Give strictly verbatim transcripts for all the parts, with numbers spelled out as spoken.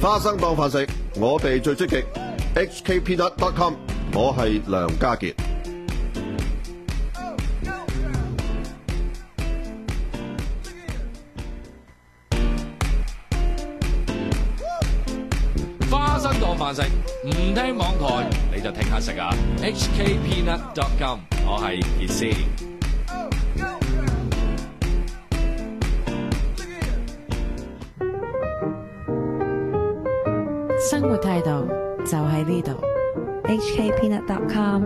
花生當飯食，我哋最積極。H K Peanut dot com， 我係梁家傑。 花生當飯食，唔聽網台你就聽下食啊 ！H K Peanut dot com， 我係傑斯。 生活態度就喺呢度 H K Peanut dot com。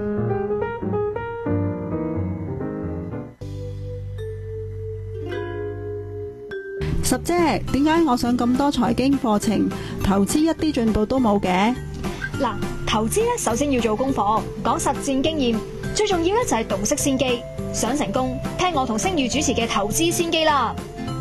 十姐，點解我上咁多財經課程，投資一啲進步都冇嘅？ 嗱，投資咧首先要做功課，講實戰經驗，最重要咧就係洞悉先機。想成功，聽我同星宇主持嘅投資先機啦。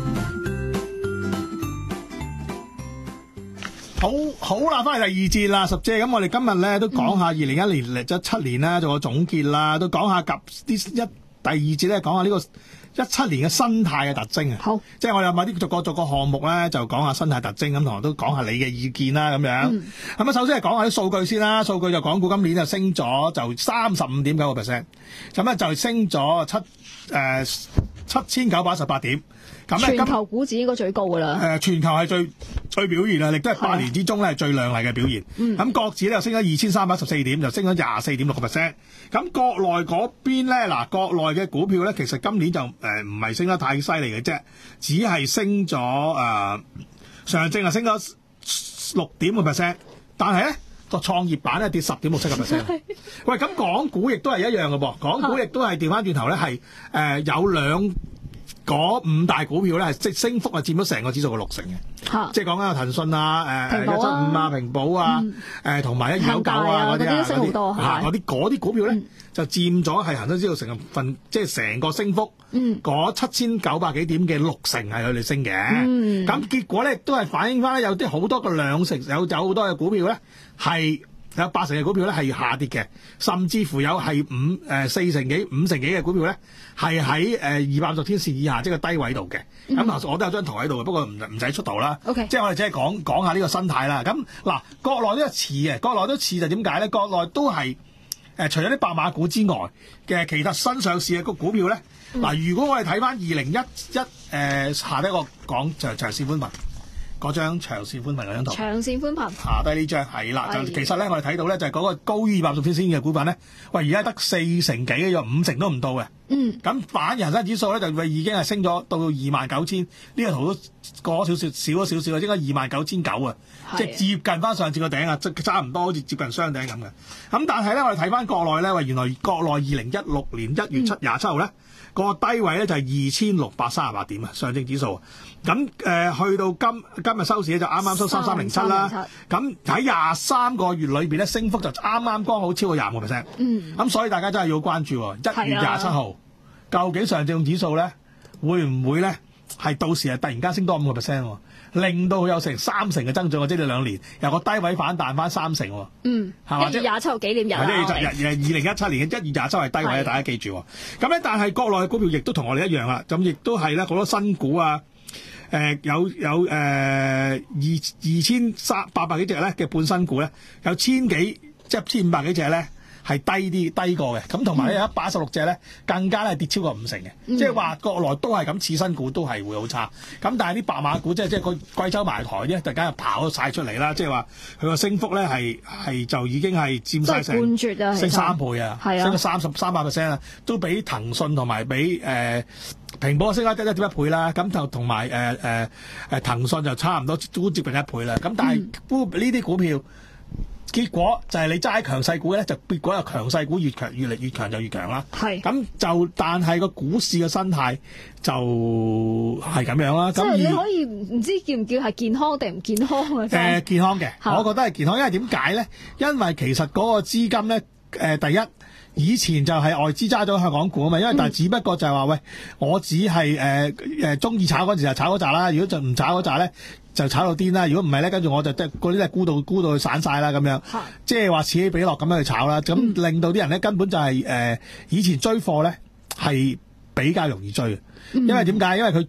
好好啦，翻嚟第二節啦，十姐。咁我哋今日咧都講下二零一年嚟咗七年啦，做個總結啦，都講下及啲一第二節咧，講下呢個一七年嘅生態嘅特徵啊。 好， 即係我哋有某啲逐個逐個項目咧，就講下生態特徵咁，同埋都講下你嘅意見啦，咁樣。咁、嗯、啊，首先係講下啲數據先啦。數據就港股今年就升咗就三十五點九個 percent， 咁咧就升咗七誒七千九百一十八點。 全球股指應該最高噶啦。 誒，全球係最最表現啊，亦都係八年之中咧係最亮麗嘅表現。咁、嗯、國指咧就升咗二千三百一十四點，就升咗廿四點六個 percent。咁國內嗰邊咧，嗱，國內嘅股票咧，其實今年就誒唔係升得太犀利嘅啫，只係升咗誒、呃、上證係升咗六點個 percent， 但係咧個創業板咧跌十點六七個 percent。喂，咁港股亦都係一樣嘅噃，港股亦都係調翻轉頭咧係誒有兩。嗰五大股票咧係即升幅係佔咗成個指數嘅六成嘅、啊，即係講緊有騰訊啊、誒一七五啊、平保啊、誒同埋一二九九啊嗰啲啊，嗰啲嗰啲嗰啲股票咧、嗯、就佔咗係恒生指數成分，即係成個升幅嗰七千九百幾點嘅六成係佢哋升嘅。咁、嗯、結果咧都係反映翻咧有啲好多個兩成有有好多嘅股票咧係。有八成嘅股票咧係下跌嘅，甚至乎有係五誒四成幾、五成幾嘅股票咧係喺誒二百五十天線以下，即係個低位度嘅。咁、嗯、嗱，我都有張圖喺度嘅，不過唔唔使出圖啦。Okay. 即係我哋只係講講下呢個生態啦。咁嗱，國內都似嘅，國內都似就點解咧？國內都係誒、呃、除咗啲白馬股之外嘅其他新上市嘅個股票咧，嗱、嗯，如果我哋睇翻二零一一誒下低一個講長長線寬頻。嗰張長線寬頻嗰張圖， 長線寬頻下低呢張係啦，就其實咧我哋睇到咧就係嗰個高於二百五十天線嘅股份咧，喂而家得四成幾嘅，有五成都唔到嘅。嗯，咁反而恒生指數咧就已經係升咗到二萬九千，呢個圖都過咗少少少咗少少，應該二萬九千九啊，即係接近翻上次個頂啊，即差唔多好似接近雙頂咁嘅。咁但係咧我哋睇翻國內咧，喂原來國內二零一六年一月七廿七號咧。個低位咧就係二千六百三十八點啊，上證指數。咁誒、呃、去到今今日收市咧就啱啱收三三零七啦。咁喺廿三個月裏邊咧升幅就啱啱剛好超過廿五個 percent。嗯。咁所以大家真係要關注一月廿七號，究竟上證指數咧會唔會咧係到時係突然間升多五個 percent，令到佢有成三成嘅增長，即係兩年由個低位反彈翻三成。嗯。係嘛？ 一月廿七號紀念日啊。 係即係二零一七年嘅一月廿七係低位，大家記住。咁咧，但係國內嘅股票亦都同我哋一樣啦。咁亦都係咧好多新股啊，誒、呃、有有誒、呃、二二千三八百幾隻咧嘅半新股咧，有千幾即係千五百幾隻咧。係低啲低過嘅，咁同埋咧有一百一十六隻咧，更加咧跌超過五成嘅，嗯、即係話國內都係咁，次新股都係會好差。咁但係啲白馬股即係即係個貴州茅台咧，突然間又跑晒出嚟啦，即係話佢個升幅咧係係就已經係佔晒成半絕啊， 升三倍啊，升咗三十三百 percent 啊，都比騰訊同埋比誒平保升咗一點一倍啦。咁就同埋誒誒誒騰訊就差唔多都接近一倍啦。咁但係呢啲股票。結果就係你揸強勢股咧，就結果有強勢股越強越嚟越強就越強啦。係咁就，但係個股市嘅生態就係咁樣啦。 即係你可以唔知叫唔叫係健康定唔健康啊？誒、 呃，健康嘅，我覺得係健康，因為點解咧？因為其實嗰個資金咧，誒、呃，第一。以前就係外資揸咗香港股啊嘛，因為但係只不過就係話、嗯、喂，我只係誒誒中意炒嗰時就炒嗰扎啦，如果就唔炒嗰扎咧就炒到癲啦，如果唔係咧，跟住我就即係嗰啲咧沽到沽到佢散晒啦咁樣，即係話此起彼落咁樣去炒啦，咁、嗯、令到啲人咧根本就係、是、誒、呃、以前追貨咧係比較容易追，因為點解？因為佢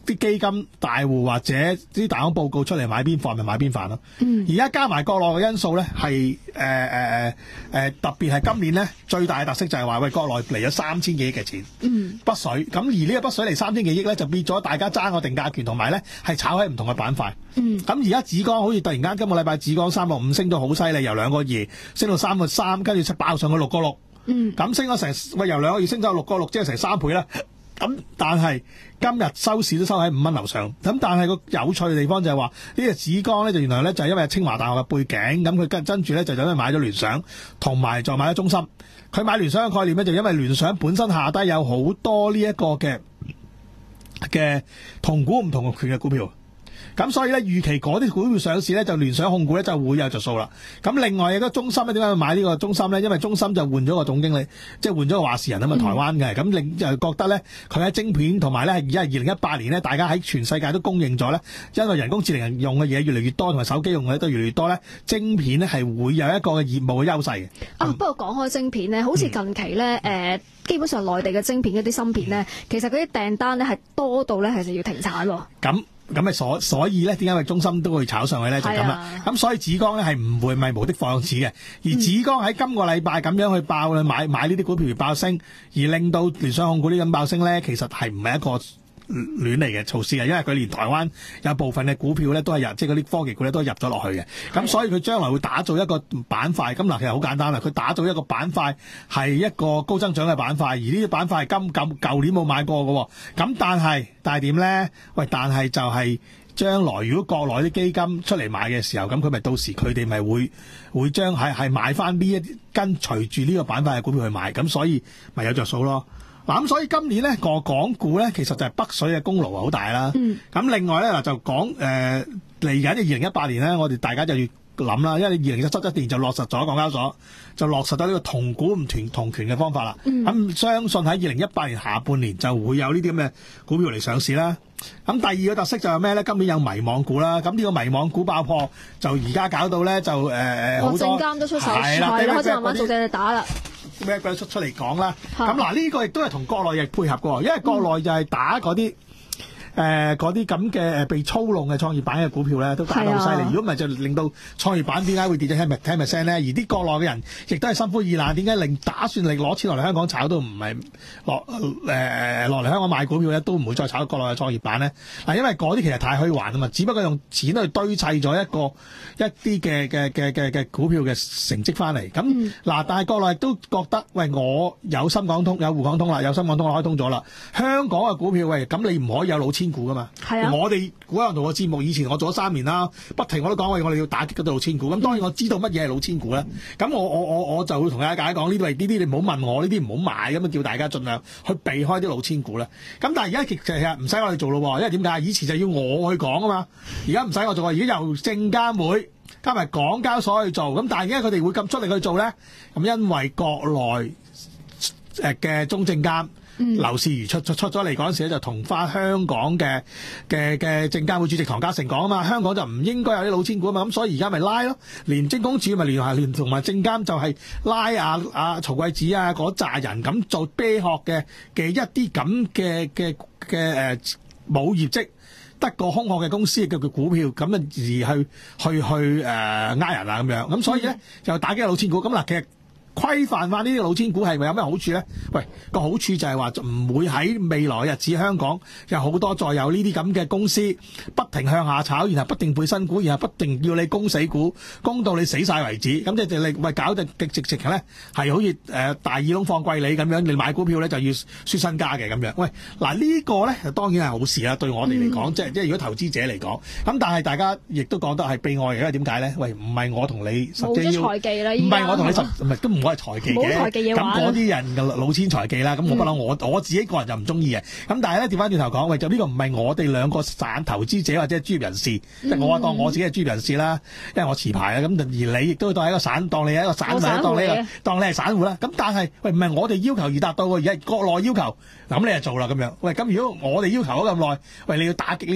啲基金大戶或者啲大行報告出嚟買邊飯咪買邊飯咯。嗯，而家加埋國內嘅因素咧，係誒誒誒特別係今年咧最大嘅特色就係話喂國內嚟咗三千幾億嘅錢，嗯，北水咁而呢個北水嚟三千幾億咧就變咗大家爭個定價權，同埋咧係炒喺唔同嘅板塊。嗯，咁而家紫光好似突然間今個禮拜紫光三個五升到好犀利，由兩個二升到三個三，跟住出爆上去六個六。嗯，咁升咗成喂由兩個二升到六個六，即係成三倍啦。咁但係今日收市都收喺五蚊樓上，咁但係個有趣嘅地方就係話呢個紫光咧就原來咧就係因為清華大學嘅背景，咁佢跟跟住咧就因為買咗聯想，同埋再買咗中芯。佢買聯想嘅概念咧就因為聯想本身下低有好多呢一個嘅嘅同股唔同嘅權嘅股票。咁所以咧，預期嗰啲股票上市咧，就聯想控股咧就會有着數啦。咁另外有個中芯咧，點解要買呢個中芯咧？因為中芯就換咗個總經理，即係換咗個話事人啊嘛，台灣嘅。咁令就覺得咧，佢喺晶片同埋咧，而家係二零一八年咧，大家喺全世界都公認咗咧，因為人工智能人用嘅嘢越嚟越多，同埋手機用嘅都越嚟越多咧，晶片咧係會有一個嘅業務嘅優勢嘅。 啊，不過講開晶片咧，好似近期咧，誒、嗯呃，基本上內地嘅晶片嗰啲芯片咧，其實嗰啲訂單咧係多到咧，其實要停產喎。 咁咁咪所所以咧，點解咪中芯都會炒上去咧？就咁啦。咁所以紫光咧係唔會咪無的放矢嘅，而紫光喺今個禮拜咁樣去爆咧買買呢啲股票而爆升，而令到聯想控股呢咁爆升咧，其實係唔係一個亂嚟嘅措施啊？因為佢連台灣有部分嘅股票咧都係入，即係嗰啲科技股咧都係入咗落去嘅。咁所以佢將來會打造一個板塊。咁嗱，其實好簡單啦，佢打造一個板塊係一個高增長嘅板塊，而呢啲板塊係今舊舊年冇買過嘅。咁但係但係點咧？喂，但係就係將來如果國內啲基金出嚟買嘅時候，咁佢咪到時佢哋咪會會將係係買翻呢一跟隨住呢個板塊嘅股票去買，咁所以咪有着數咯。嗱，咁所以今年咧個港股咧，其實就係北水嘅功勞好大啦。咁、嗯、另外咧嗱，就講誒嚟緊嘅二零一八年咧，我哋大家就要諗啦，因為二零一七一年就落實咗港交所就落實咗呢個同股唔同同權嘅方法啦。咁、嗯、相信喺二零一八年下半年就會有呢啲咁嘅股票嚟上市啦。咁第二個特色就係咩咧？今年有迷網股啦。咁呢個迷網股爆破，就而家搞到咧就誒誒好多證監都出手，係啦，開始慢慢做隻打啦。咩鬼出出嚟講啦？咁嗱呢個亦都係同國內亦配合嘅，因為國內就係打嗰啲誒嗰啲咁嘅被操弄嘅創業板嘅股票咧，都打得好犀利。如果唔係就令到創業板點解會跌咗 ten percent 咧？而啲國內嘅人亦都係心灰意冷，點解令打算嚟攞錢落嚟香港炒都唔係落誒落嚟香港買股票咧，都唔會再炒國內嘅創業板咧？嗱，因為嗰啲其實太虛幻啊嘛，只不過用錢去堆砌咗一個一啲嘅嘅嘅嘅嘅股票嘅成績翻嚟。咁嗱、嗯，但係國內亦都覺得喂，我有深港通有滬港通啦，有深港通開通咗啦，香港嘅股票喂，咁你唔可以有老千股噶嘛？係啊！我哋股有同個節目，以前我做咗三年啦，不停我都講喂，我哋要打擊嗰啲老千股。咁當然我知道乜嘢係老千股咧。咁我我我我就會同大家講呢啲係呢啲，你唔好問我呢啲唔好買，咁樣叫大家盡量去避開啲老千股咧。咁但係而家其實唔使我哋做咯，因為點解？以前就要我去講啊嘛，而家唔使我做，而家由證監會加埋港交所去做。咁但係而家佢哋會咁出力去做咧？咁因為國內誒嘅中證監。嗯、劉士余出出出咗嚟嗰陣時咧，就同翻香港嘅嘅嘅證監會主席唐家成講啊嘛，香港就唔應該有啲老千股啊嘛，咁所以而家咪拉咯，廉政公署咪聯繫聯同埋證監就係拉啊啊曹貴子啊嗰扎人咁做啤殼嘅嘅一啲咁嘅嘅嘅誒冇業績得個空殼嘅公司叫佢股票咁啊而去去去誒呃人啊咁樣，咁所以咧、嗯、就打擊老千股咁嗱，其實。規範化呢啲老千股係咪有咩好處咧？喂，個好處就係話唔會喺未來日子香港有好多再有呢啲咁嘅公司不停向下炒，然後不定配新股，然後不定要你供死股，供到你死晒為止。咁即係你喂搞得極直直情咧，係好似誒、呃、大耳窿放貴利咁樣，你買股票咧就要輸身家嘅咁樣。喂，嗱、這個、呢個咧當然係好事啦，對我哋嚟講，即係即係如果投資者嚟講，咁但係大家亦都覺得係悲哀嘅，因為點解咧？喂，唔係我同你實際要，唔係我同你實唔係都唔。我係財技嘅，咁嗰啲人嘅老千財技啦，咁我不嬲，我我自己個人就唔中意嘅。咁但係咧，調翻轉頭講，喂，就呢個唔係我哋兩個散投資者或者係專業人士，即、嗯、係我當我自己係專業人士啦，因為我持牌啦。咁而你亦都當係一個散，當你係一個散戶，當你係當你係散戶啦。咁但係喂，唔係我哋要求而達到嘅，而係國內要求，咁你就做啦咁樣。喂，咁如果我哋要求咗咁耐，喂，你要打擊呢啲咧，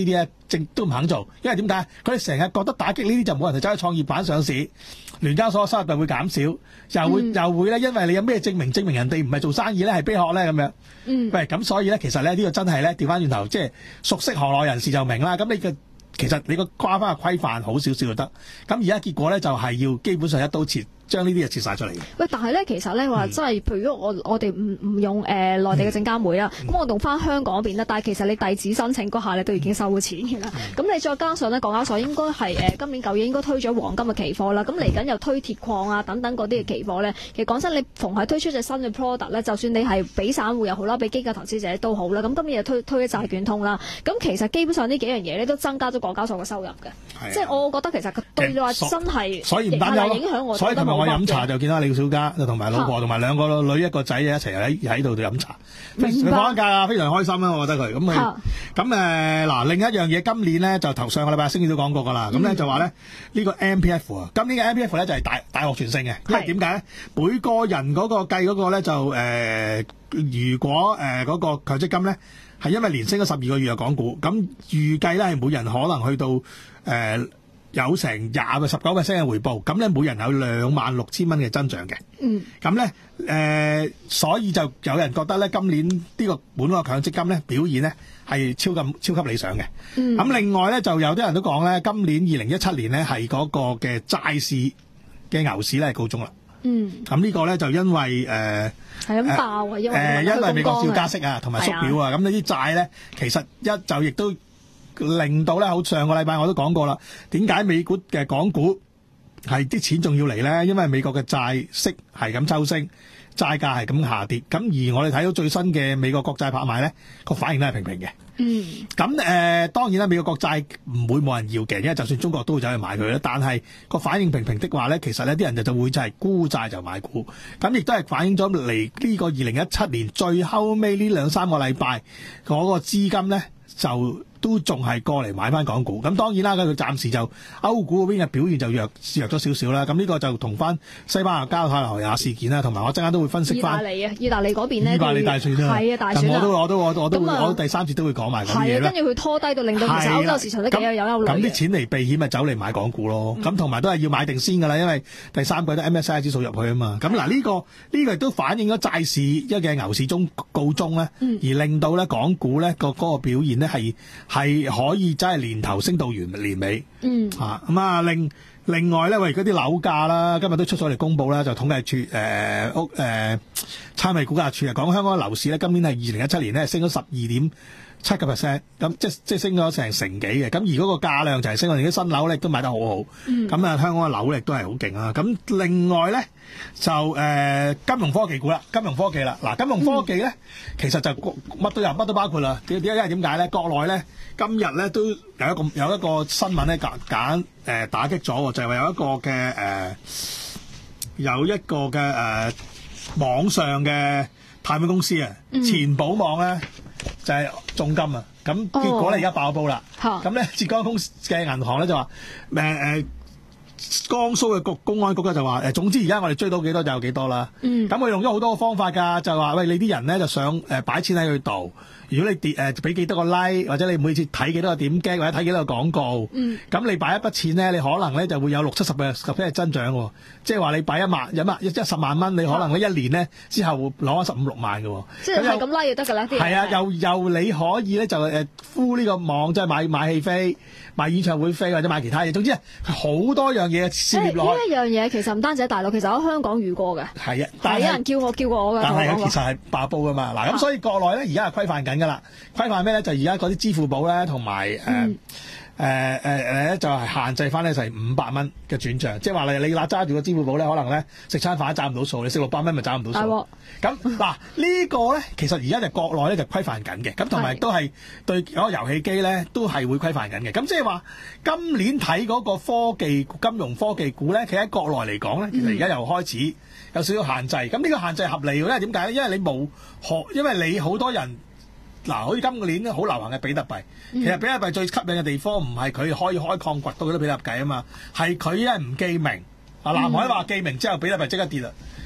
正都唔肯做，因為點解？佢哋成日覺得打擊呢啲就冇人就走去創業板上市，聯交所收入就會減少，又會、嗯、又會咧，因為你有咩證明證明人哋唔係做生意咧係啤殼咧咁樣。嗯，喂，咁所以咧，其實咧呢、呢個真係咧調翻轉頭，即係熟悉行內人士就明啦。咁你嘅其實你個掛翻個規範好少少就得。咁而家結果咧就係、是、要基本上一刀切。將呢啲嘢切晒出嚟嘅。喂， 但係咧，其實咧話真係，譬如我我哋唔唔用誒、呃、內地嘅證監會啦，咁、嗯、我用翻香港嗰邊啦。但係其實你遞紙申請嗰下咧都已經收咗錢嘅啦。咁、嗯、你再加上咧，港交所應該係誒、呃、今年舊年應該推咗黃金嘅期貨啦。咁嚟緊又推鐵礦啊等等嗰啲嘅期貨咧。其實講真，你逢係推出隻新嘅 product 咧，就算你係俾散戶又好啦，俾機構投資者都好啦。咁今年又推推咗債券通啦。咁其實基本上呢幾樣嘢咧都增加咗港交所嘅收入嘅。即係我覺得其實佢對你話真係所以唔單止影響我， 所以琴日我飲茶就見到李小加就同埋老婆同埋兩個女一個仔一齊喺喺度度飲茶，佢放假啊，非常開心啦！我覺得佢咁佢咁誒嗱，另一樣嘢今年咧就頭上個禮拜星期都講過噶啦，咁咧、嗯、就話咧呢個 M P F 啊，今年嘅 M P F 咧就係大大獲全勝嘅，因為點解咧？每個人嗰個計嗰個咧就誒、呃，如果誒嗰、呃那個強積金咧係因為連升咗十二個月嘅港股，咁預計咧係每人可能去到誒。呃有成廿個十九 percent 嘅回報，咁咧每人有兩萬六千蚊嘅增長嘅。嗯，咁咧誒，所以就有人覺得咧今年呢個本個強積金咧表現咧係超級超級理想嘅。嗯，咁另外咧就有啲人都講咧，今年二零一七年咧係嗰個嘅債市嘅牛市咧係告終啦。嗯，咁呢個咧就因為誒係咁爆啊，因為、呃、因為美國要加息啊，同埋縮表啊，咁呢啲債咧其實一就亦都。令到咧，好上個禮拜我都講過啦。點解美股嘅港股係啲錢仲要嚟咧？因為美國嘅債息係咁抽升，債價係咁下跌。咁而我哋睇到最新嘅美國國債拍賣咧，個反應都係平平嘅。嗯。咁誒、呃，當然啦，美國國債唔會冇人要嘅，因為就算中國都會走去買佢啦。但係個反應平平的話咧，其實呢啲人就就會就係沽債就買股。咁亦都係反映咗嚟呢個二零一七年最後尾呢兩三個禮拜嗰個資金咧就。都仲係過嚟買翻港股，咁當然啦，佢暫時就歐股嗰邊嘅表現就弱弱咗少少啦。咁呢個就同翻西班牙加泰羅尼亞事件啦，同埋我陣間都會分析翻。意大利啊，意大利嗰邊呢？意大利大選啦，係啊，大選我都我都我都我都會我第三節都會講埋嗰啲嘢啦。係啊，跟住佢拖低到令到其實歐洲市場都幾有有憂慮嘅。咁啲錢嚟避險咪走嚟買港股咯。咁同埋都係要買定先㗎啦，因為第三季都 M S C I 指數入去啊嘛。咁嗱呢個呢、呢個亦都反映咗債市一嘅牛市中告終咧、嗯，而令到咧港股咧個嗰個表現咧係係可以真係年頭升到完年尾。嗯，嚇咁啊另另外咧，喂嗰啲樓價啦，今日都出咗嚟公佈啦，就統計處誒、呃、屋誒差餉估價處啊，講香港樓市咧今年係二零一七年咧升咗十二點七個 percent， 咁即即升咗成成幾嘅，咁而嗰個價量就係升，我哋啲新樓咧都賣得好好，咁、嗯、啊香港嘅樓力都係好勁啊！咁另外咧就誒、呃、金融科技股啦，金融科技啦，嗱金融科技咧、嗯、其實就乜都有，乜都包括啦。點點解點解咧？國內咧今日咧都有一個有一個新聞咧揀揀誒打擊咗，就係、是、話有一個嘅誒、呃、有一個嘅誒、呃、網上嘅貸款公司啊，嗯、錢寶網咧。就係、是、重金啊！咁結果咧而家爆煲啦。咁、哦、咧浙江公嘅銀行咧就話誒誒，江蘇嘅局公安局咧就話誒，總之而家我哋追到幾多就有幾多啦。咁、嗯、佢用咗好多個方法㗎，就話喂你啲人咧就想誒擺錢喺佢度。如果你跌誒俾幾多個 like， 或者你每次睇幾多個點擊，或者睇幾多個廣告，咁、嗯、你擺一筆錢咧，你可能咧就會有六七十嘅十 percent 增長喎。即係話你擺一萬一萬一一十萬蚊，你可能咧一年咧之後會攞十五六萬嘅。即係係咁拉就得㗎啦。係啊，又又你可以咧就誒敷呢個網，即係買買戲飛、買演唱會飛或者買其他嘢。總之好多樣嘢涉獵落去。呢一樣嘢其實唔單止喺大陸，其實喺香港遇過嘅。係啊，但係有人叫我叫過我㗎。但係其實係爆煲㗎嘛。嗱咁所以國內咧而家係規範緊。噶啦，規範咩咧？就而家嗰啲支付寶咧，同埋誒誒誒誒咧，就係、是、限制翻咧，就係五百蚊嘅轉賬。即係話你你嗱揸住個支付寶咧，可能咧食餐飯找唔到數，你食六百蚊咪找唔到數。咁嗱、啊這個、呢個咧，其實而家就國內咧就規範緊嘅，咁同埋都係對嗰個遊戲機咧都係會規範緊嘅。咁即係話今年睇嗰個科技金融科技股咧，其實喺國內嚟講咧，其實而家又開始有少少限制。咁呢個限制合理嘅，因為點解咧？因為你冇學，因為你好多人。嗱，好似今個年好流行嘅比特幣，其實比特幣最吸引嘅地方唔係佢可以開礦掘到嗰啲比特幣啊嘛，係佢因為唔記名。啊、嗯，南海話記名之後，比特幣即刻跌啦。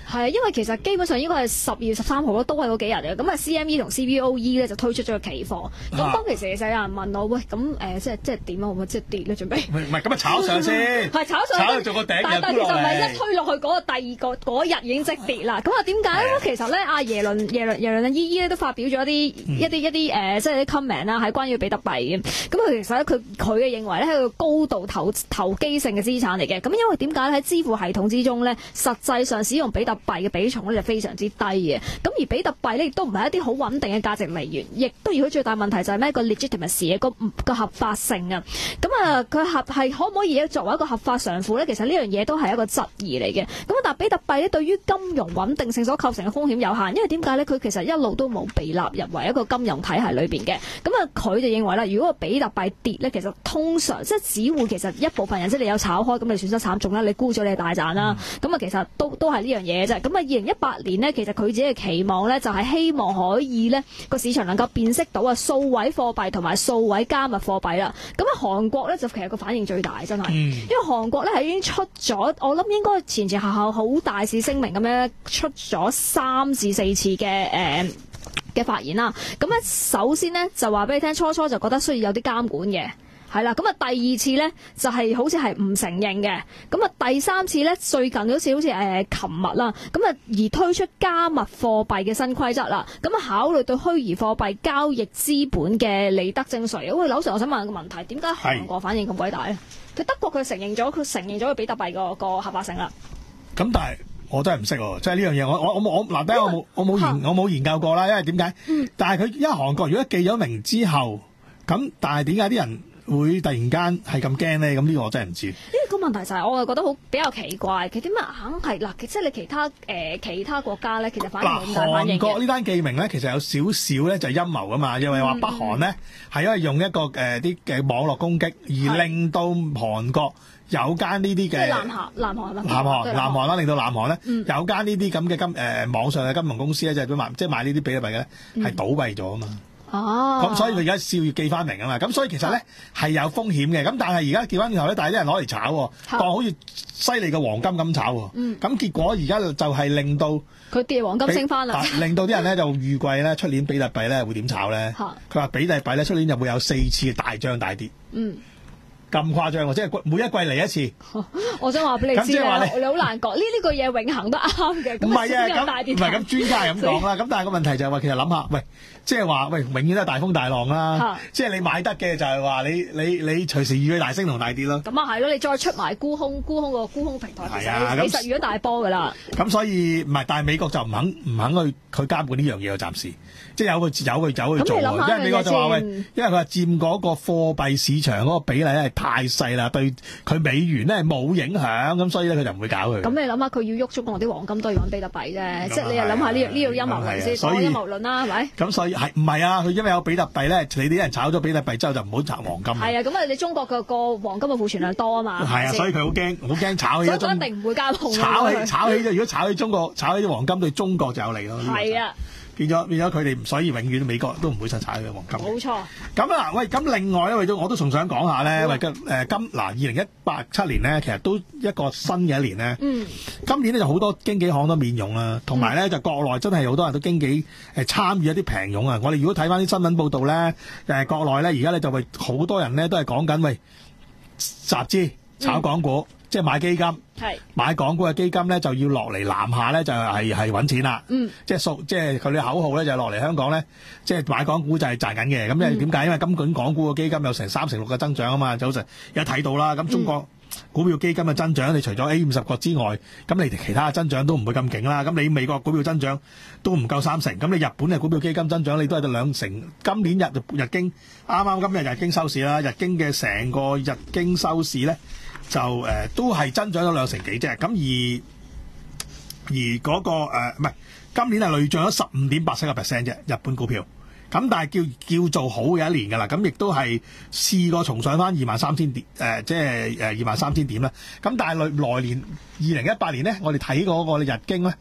係啊，因為其實基本上應該係十二月十三號咯，都係嗰幾日嘅。咁啊 C M E 同 C B O E 咧就推出咗個期貨。咁當其時其實有人問我，喂，咁誒、呃、即係即係點啊？會唔會即係跌咧？準備唔係咁啊，炒上先， 係炒上， 炒到做個頂， 但但其實唔係一推落去嗰個第二個嗰日已經即跌啦。咁啊點解咧？其實咧，阿耶倫耶倫耶倫嘅姨姨咧都發表咗一啲、嗯、一啲一啲誒、呃，即係啲 comment 啦，係關於比特幣嘅。咁啊，其實咧佢佢嘅認為咧係個高度投投機性嘅資產嚟嘅。咁因為點解咧？喺支付系統之中咧，實際上使用比特幣嘅比重咧就非常之低嘅。咁而比特幣咧亦都唔係一啲好穩定嘅價值來源，亦都如果最大問題就係咩？個 legitimacy 嘅個個合法性啊。咁啊，佢合係可唔可以作為一個合法償付咧？其實呢樣嘢都係一個質疑嚟嘅。咁但係比特幣咧對於金融穩定性所構成嘅風險有限，因為點解咧？佢其實一路都冇被納入為一個金融體系裏邊嘅。咁啊，佢就認為啦，如果個比特幣跌咧，其實通常即係只會其實一部分人即係你有炒開，咁你損失慘重啦，你沽咗你大賺啦。咁啊、嗯，其實都都係呢樣嘢啫。咁啊，二零一八年呢，其實佢自己嘅期望咧就係希望可以咧個市場能夠辨識到啊數位貨幣同埋數位加密貨幣啦。咁啊，韓國咧就其實個反應最大，真係，嗯、因為韓國咧係已經出咗，我諗應該前前後後好大肆聲明咁樣出咗三至四次嘅誒嘅發言啦。咁咧首先呢，就話俾你聽，初初就覺得需要有啲監管嘅。係啦，咁啊第二次咧就係、是、好似係唔承認嘅，咁啊第三次咧最近好似好似誒琴日啦，咁啊而推出加密貨幣嘅新規則啦，咁啊考慮對虛擬貨幣交易資本嘅利得徵稅。喂，劉 Sir，我想問個問題，點解韓國反應咁鬼大咧？佢德國佢承認咗，佢承認咗個比特幣個個合法性啦。 咁但係我真係唔識喎，即係呢樣嘢，我我我我嗱，第一我冇我冇研我冇研究過啦，因為點解？嗯、但係佢因為韓國如果記咗名之後，咁但係點解啲人會突然間係咁驚咧？咁呢個我真係唔知。呢個問題就係我係覺得好比較奇怪，佢點解硬係嗱？即係你其他誒、呃、其他國家咧，其實反應冇大反應嘅。韓國呢單記名咧，其實有少少咧就係陰謀噶嘛，因為話北韓咧係、嗯、因為用一個誒啲嘅網絡攻擊，而令到韓國有間呢啲嘅。即係南韓，南韓係咪？南韓，南韓啦，令到南韓咧、嗯、有間呢啲咁嘅金誒、呃、網上嘅金融公司咧，就係賣即係賣呢啲比特幣嘅咧，係、嗯、倒閉咗啊嘛。哦，咁所以佢而家笑要記翻明啊嘛，咁所以其實咧係有風險嘅，咁但係而家調翻轉頭咧，但係啲人攞嚟炒，當好似犀利嘅黃金咁炒，咁、嗯、結果而家就係令到佢跌黃金升翻啦， 令到啲人咧就預計咧出年比特幣咧會點炒咧？佢話比特幣咧出年就會有四次嘅大漲大跌。嗯。咁誇張喎！即係每一季嚟一次。我想話俾你知咧，你好難講呢呢個嘢永恆都啱嘅。唔係啊，咁唔係咁專家係咁講啦。咁但係個問題就係話，其實諗下，喂，即係話，喂，永遠都係大風大浪啦。即係你買得嘅就係話，你你你隨時預佢大升同大跌咯。咁啊係咯，你再出埋沽空沽空個沽空平台，其實其實預咗大波㗎啦。咁所以唔係，但係美國就唔肯唔肯去佢監管呢樣嘢，暫時即係有佢有佢走去做。因為美國就話喂，因為佢話佔嗰個貨幣市場嗰個比例係太細啦，對佢美元咧冇影響，咁所以咧佢就唔會搞佢。咁你諗下，佢要喐中國啲黃金都要揾比特幣啫，即係你又諗下呢呢個陰謀論先，講陰謀論啦，係咪？咁所以係唔係啊？佢因為有比特幣咧，你啲人炒咗比特幣之後就唔好炒黃金。係啊，咁啊你中國個個黃金嘅庫存量多啊嘛。係啊，所以佢好驚，好驚炒起咗中。所以一定唔會監控。炒起炒起咗，如果炒起中國，炒起啲黃金對中國就有利咯。係啊。變咗變咗佢哋，所以永遠美國都唔會實踩佢黃金。冇錯。咁啊，喂，咁另外咧，為咗我都仲想講下咧，喂，誒今嗱二零一八七年咧，其實都一個新嘅一年咧。嗯。今年咧就好多經紀行都免佣啦，同埋咧就國內真係好多人都經紀誒參與一啲平佣啊！我哋如果睇翻啲新聞報道咧，誒國內咧而家咧就為好多人咧都係講緊喂集資炒港股。嗯，即係買基金，係買港股嘅基金咧，就要落嚟南下咧，就係係揾錢啦。嗯，即係數，即係佢哋口號咧，就落嚟香港咧，即係買港股就係賺緊嘅。咁因為點解？因為金管港股嘅基金有成三成六嘅增長啊嘛，就好似一睇到啦。咁中國股票基金嘅增長，嗯、你除咗 A 五十國之外，咁你哋其他嘅增長都唔會咁勁啦。咁你美國股票增長都唔夠三成，咁你日本嘅股票基金增長你都係得兩成。今年日日經啱啱今日日經收市啦，日經嘅成個日經收市咧。就誒、呃、都係增長咗兩成幾啫，咁而而嗰、那個誒唔係今年係累漲咗十五點八七個 percent 啫，日本股票，咁但係叫叫做好嘅一年㗎啦，咁亦都係試過重上翻二萬三千點，誒即係誒二萬三千點啦，咁但係來來年二零一八年咧，我哋睇嗰個日經咧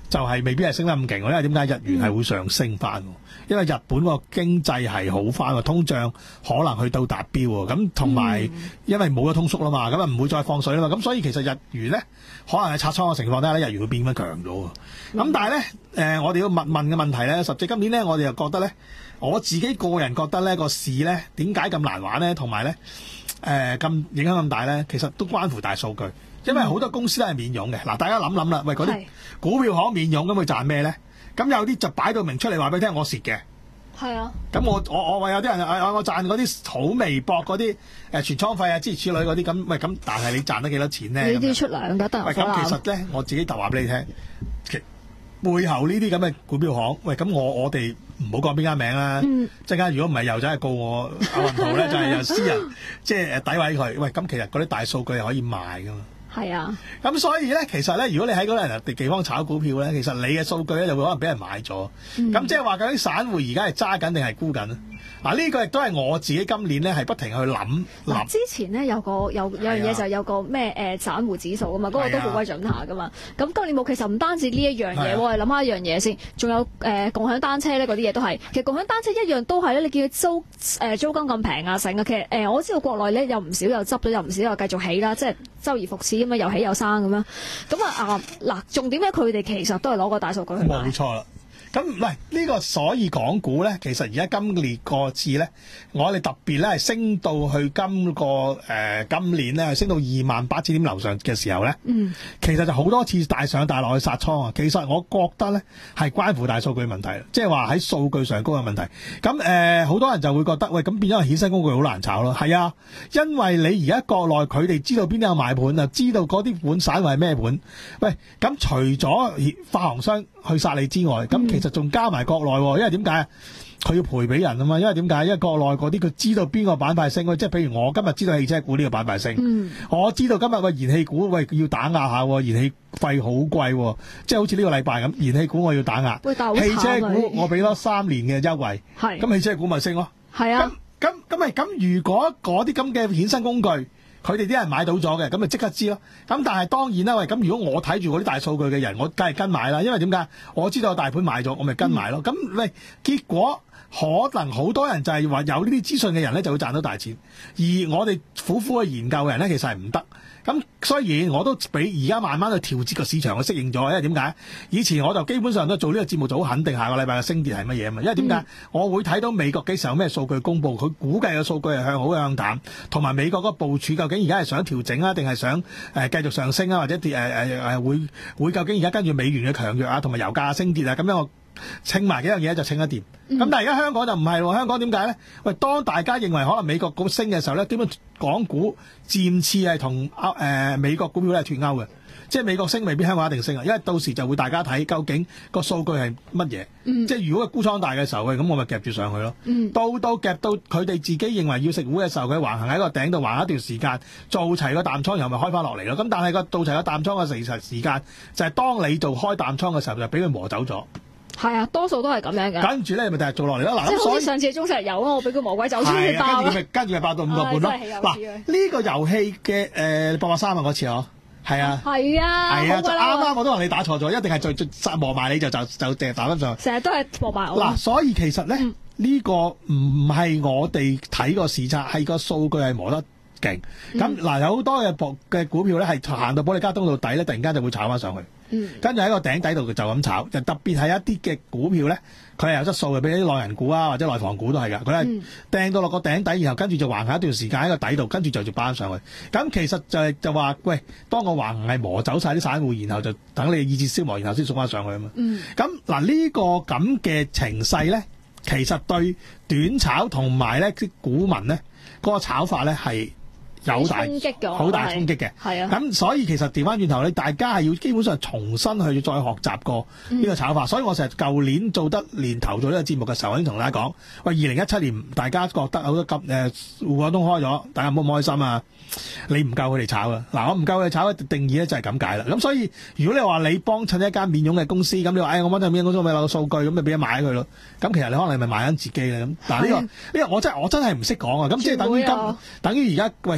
就係未必係升得咁勁喎，因為點解日元係會上升翻？因為日本個經濟係好翻喎，通脹可能去到達標喎，咁同埋因為冇咗通縮啦嘛，咁啊唔會再放水啦嘛，咁所以其實日元咧可能係拆倉嘅情況底下咧，日元會變翻強咗喎。咁、嗯、但係咧、呃，我哋要問問嘅問題咧，實際今年咧，我哋又覺得咧，我自己個人覺得咧個市咧點解咁難玩咧，同埋咧誒咁影響咁大咧，其實都關乎大數據。因為好多公司都係免佣嘅，嗱大家諗諗啦，喂嗰啲股票行免佣咁佢賺咩咧？咁有啲就擺到明出嚟話俾你聽，我蝕嘅。係啊。咁我我我話有啲人誒我賺嗰啲好微薄嗰啲誒存倉費啊諸如此類嗰啲咁，喂咁但係你賺得幾多錢咧？ 你都要出糧㗎得。喂咁其實咧，我自己就話俾你聽，其背後呢啲咁嘅股票行，喂咁我我哋唔好講邊間名啦。嗯。陣間如果唔係又真係告我阿雲圖咧，就係有私人即係誒詆毀佢。喂咁其實嗰啲大數據係可以賣㗎嘛。 係啊，咁所以咧，其實咧，如果你喺嗰啲人哋地方炒股票咧，其實你嘅數據咧就會可能俾人買咗。咁、嗯、即係話究竟散戶而家係揸緊定係沽緊咧？嗱、啊，呢、這個亦都係我自己今年咧係不停去諗諗。 之前咧有個有有樣嘢就係有個咩誒、呃、散戶指數啊嘛，嗰、那個都好鬼準下噶嘛。咁今年冇，其實唔單止呢一樣嘢，我哋諗下一樣嘢先，仲有誒、呃、共享單車咧嗰啲嘢都係。其實共享單車一樣都係咧，你見佢租誒、呃、租金咁平啊，成啊。其實誒、呃、我知道國內咧有唔少又執咗，有唔少又繼續起啦，即係周而復始咁樣又起又生咁樣。咁啊啊嗱，重點咧佢哋其實都係攞個大數據去買。 冇錯啦。咁唔係呢個，所以港股咧，其實而家今年個次咧，我哋特別咧係升到去今個誒、呃、今年咧，升到二萬八千點樓上嘅時候咧，嗯，其實就好多次大上大落去殺倉啊。其實我覺得咧係關乎大數據問題，即係話喺數據上高嘅問題。咁誒好多人就會覺得喂，咁變咗衍生工具好難炒咯。係啊，因為你而家國內佢哋知道邊啲有買盤啊，知道嗰啲盤散戶係咩盤。喂，咁除咗發行商去殺你之外，咁、嗯、其實仲加埋國內，因為點解啊？佢要賠俾人啊嘛，因為點解？因為國內嗰啲佢知道邊個板塊升，即係譬如我今日知道汽車股呢個板塊升，嗯、我知道今日喂燃氣股喂要打壓下，燃氣費好貴，即係好似呢個禮拜咁，燃氣股我要打壓，汽車股我俾多三年嘅優惠，咁汽車股咪升咯。係啊，咁咁咁咪咁，如果嗰啲咁嘅衍生工具，佢哋啲人買到咗嘅，咁咪即刻知咯。咁但係當然啦，喂，咁如果我睇住嗰啲大數據嘅人，我梗係跟買啦。因為點解？我知道大盤買咗，我咪跟買咯。咁、嗯、喂，結果可能好多人就係話有呢啲資訊嘅人咧，就會賺到大錢。而我哋苦苦去研究嘅人咧，其實係唔得。咁雖然我都俾而家慢慢去調節個市場，去適應咗。因為點解？以前我就基本上都做呢個節目就好肯定下個禮拜嘅升跌係乜嘢啊嘛。因為點解？嗯、我會睇到美國幾時有咩數據公佈，佢估計嘅數據係向好向淡，同埋美國個部署究竟而家係想調整啊，定係想誒、呃、繼續上升啊，或者跌誒誒誒會會究竟而家跟住美元嘅強弱啊，同埋油價升跌啊，咁樣我稱埋幾樣嘢就稱一掂。咁、嗯、但係而家香港就唔係喎，香港點解咧？喂，當大家認為可能美國股升嘅時候咧，點解港股漸次係同歐誒美國股票咧脫鈎嘅？即係美國升未必香港一定升啊，因為到時就會大家睇究竟個數據係乜嘢。即係如果個沽倉大嘅時候，咁我咪夾住上去咯。嗯、到到夾到佢哋自己認為要食糊嘅時候，佢橫行喺個頂度橫一段時間，做齊個淡倉，然後咪開翻落嚟咯。咁但係個做齊個淡倉嘅時時間，就係、是、當你做開淡倉嘅時候，就俾佢磨走咗。 係啊，多數都係咁樣嘅。跟住咧，咪就係做落嚟咯。嗱， 即係好似上次中石油啊，我俾佢魔鬼走出去爆。 跟住咪跟住咪爆到五個半咯。嗱，呢、這個遊戲嘅誒八百三啊嗰次嗬，係啊，係啊，係啊，就啱啱我都話你打錯咗，一定係最最磨埋你就就就掟打翻上去。成日都係磨埋我。嗱，所以其實咧呢、嗯這個唔係我哋睇個市差，係個數據係磨得勁。咁嗱、嗯，有好多嘅博嘅股票咧係行到保利加通道底咧，突然間就會炒翻上去。嗯，跟住喺個頂底度就咁炒，就特別係一啲嘅股票咧，佢係有質素嘅，比如啲內銀股啊或者內房股都係噶，佢係掟到落個頂底，然後跟住就橫行一段時間喺個底度，跟住就就搬上去。咁其實就係就話，喂，當個橫行係磨走晒啲散戶，然後就等你意志消磨，然後先送翻上去啊嘛。嗯，咁嗱呢個咁嘅情勢咧，其實對短炒同埋咧啲股民咧嗰個炒法咧係有大好大衝擊嘅，係啊，咁所以其實調翻轉頭咧，大家係要基本上重新去再學習過呢個炒法。嗯、所以我成日舊年做得年頭做呢個節目嘅時候，我已經同大家講，喂，二零一七年大家覺得好多急誒滬港通開咗，大家唔好唔開心啊！你唔夠佢哋炒啊！嗱，我唔夠佢哋炒嘅定義咧就係咁解啦。咁所以如果你話你幫襯一間免佣嘅公司，咁你話誒、哎、我幫襯免佣公司咪攞個數據，咁咪俾人買佢咯。咁其實你可能係咪賣緊自己咧？咁嗱呢個呢、呢個我真係我真係唔識講啊！咁即係等於今等於而家喂。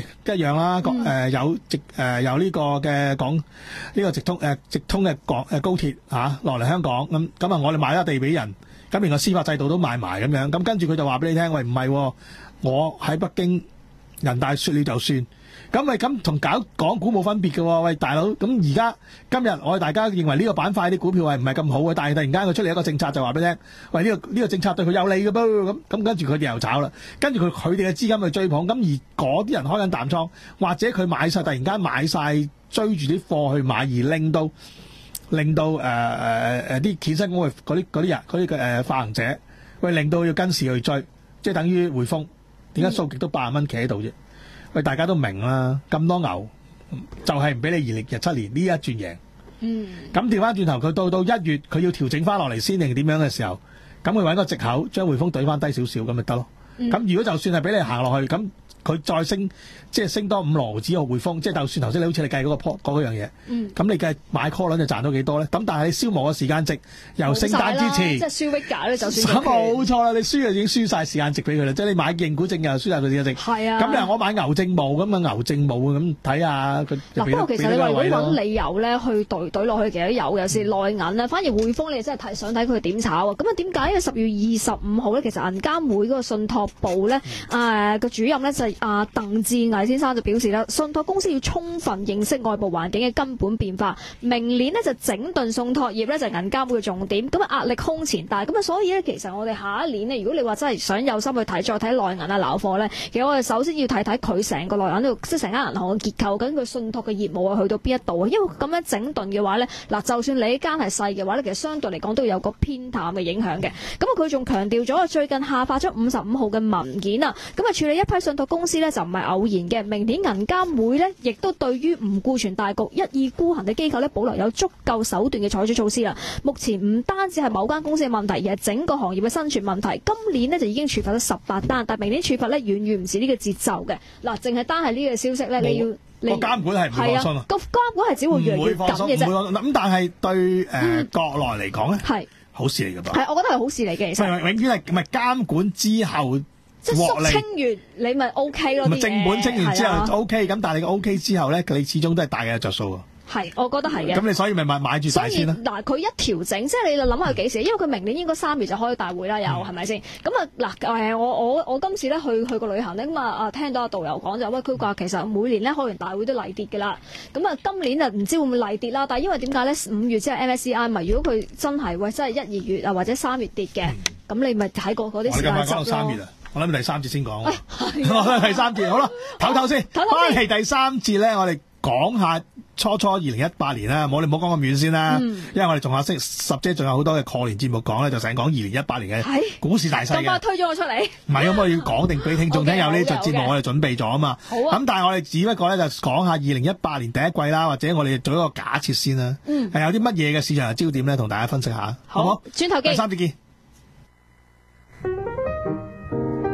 一樣啦，誒、呃、有直誒、呃、有呢個嘅港呢、呢個直通誒、呃、直通嘅港誒高鐵嚇落嚟香港咁咁啊，我哋買咗地俾人，咁連個司法制度都買埋咁樣，咁跟住佢就話俾你聽，喂唔係、哦，我喺北京人大説了就算。咁咪咁同搞港股冇分別嘅喎，喂大佬，咁而家今日我哋大家認為呢個板塊啲股票係唔係咁好嘅，但係突然間佢出嚟一個政策就話俾你聽，喂呢、呢個呢、呢個政策對佢有利嘅噃，咁咁跟住佢哋又炒啦，跟住佢佢哋嘅資金去追捧，咁而嗰啲人開緊淡倉，或者佢買晒突然間買晒追住啲貨去買，而令到令到誒誒誒啲衍生工具嗰啲嗰啲人嗰啲嘅誒發行者，喂令到要跟市去追，即係等於匯豐點解數極都八十蚊企喺度啫？喂，大家都明啦，咁多牛就係唔俾你二零一七年呢一轉贏。嗯。咁調翻轉頭，佢到到一月佢要調整翻落嚟先定點樣嘅時候，咁佢揾個藉口將匯豐懟翻低少少咁咪得咯。咁、嗯、如果就算係俾你行落去，咁佢再升，即係升多五毫子個匯豐，即係就算頭先你好似你計嗰、嗰個嗰樣嘢，咁、嗯、你計買 call 輪就賺到幾多咧？咁但係你消磨嘅時間值由聖誕之前， 即係輸 Vega 咧就算冇錯啦，你輸就已經輸晒時間值俾佢啦，即係你買認股證又輸晒佢時間值。係啊。咁你話我買牛證冇咁啊牛證冇咁睇下佢。嗱不過其實你話如果揾理由咧去對對落去，其實都有，有時內銀咧，反而匯豐你真係睇想睇佢點炒啊。咁啊點解？因為十月二十五號咧，其實銀監會嗰個信託部咧誒個主任咧就係阿鄧志毅先生就表示啦，信託公司要充分認識外部環境嘅根本變化，明年呢就整頓信託業咧就係銀監會嘅重點，咁啊壓力空前大，咁啊所以咧其實我哋下一年呢，如果你話真係想有心去睇，再睇內銀啊撈貨咧，其實我哋首先要睇睇佢成個內銀度，即係成間銀行嘅結構，究竟佢信託嘅業務啊去到邊一度啊？因為咁樣整頓嘅話咧，嗱就算你呢間係細嘅話咧，其實相對嚟講都有個偏淡嘅影響嘅。咁啊佢仲強調咗最近下發咗五十五號嘅文件啊，咁啊處理一批信託公司咧就唔係偶然嘅，明年銀監會呢亦都對於唔顧全大局、一意孤行嘅機構呢，保留有足夠手段嘅採取措施啦。目前唔單止係某間公司嘅問題，而係整個行業嘅生存問題。今年呢就已經處罰咗十八單，但明年處罰呢遠遠唔止呢個節奏嘅。嗱，淨係單係呢個消息呢，你要你個監管係唔會放鬆啊， 個監管係只會越嚟越緊嘅啫。 咁但係對誒、呃嗯、國內嚟講呢，係好事嚟㗎噃。 係，我覺得係好事嚟嘅。其實永遠係唔係監管之後。 即係肅清完，你咪 O K 咯。 正本清完之後 O K，咁但係你個 O K 之後咧，你始終都係大嘅着數啊。 係，我覺得係嘅。咁你所以咪買買住晒先啦。 嗱，佢一調整，即係你就諗下幾時？因為佢明年應該三月就開大會啦，又係咪先？咁啊嗱，誒我我我今次咧去去個旅行咧，咁啊啊聽到阿導遊講就喂，佢話其實每年咧開完大會都例跌嘅啦。咁啊今年啊唔知會唔會例跌啦？但係因為點解咧？五月即係 M S C I 咪，如果佢真係喂真係一二月啊或者三月跌嘅，咁、嗯、你咪睇過嗰啲時間值咯。 我諗第三節先講，我諗第三節好啦，唞唞先。翻嚟第三節咧，我哋講下初初二零一八年啦，冇你唔好講咁遠先啦、嗯，因為我哋仲有識十姐，仲有好多嘅過年節目講咧，就成講二零一八年嘅股市大勢嘅。咁啊推咗我出嚟， 唔係咁我要講定俾聽眾聽，有呢集節目我哋準備咗啊嘛。好啊。咁但係我哋只不過咧就講下二零一八年第一季啦，或者我哋做一個假設先啦。嗯。係有啲乜嘢嘅市場嘅焦點咧，同大家分析下，好唔好？ 轉頭見。 第三節見。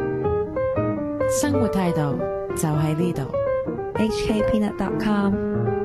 生活態度就喺呢度。 H K Peanut dot com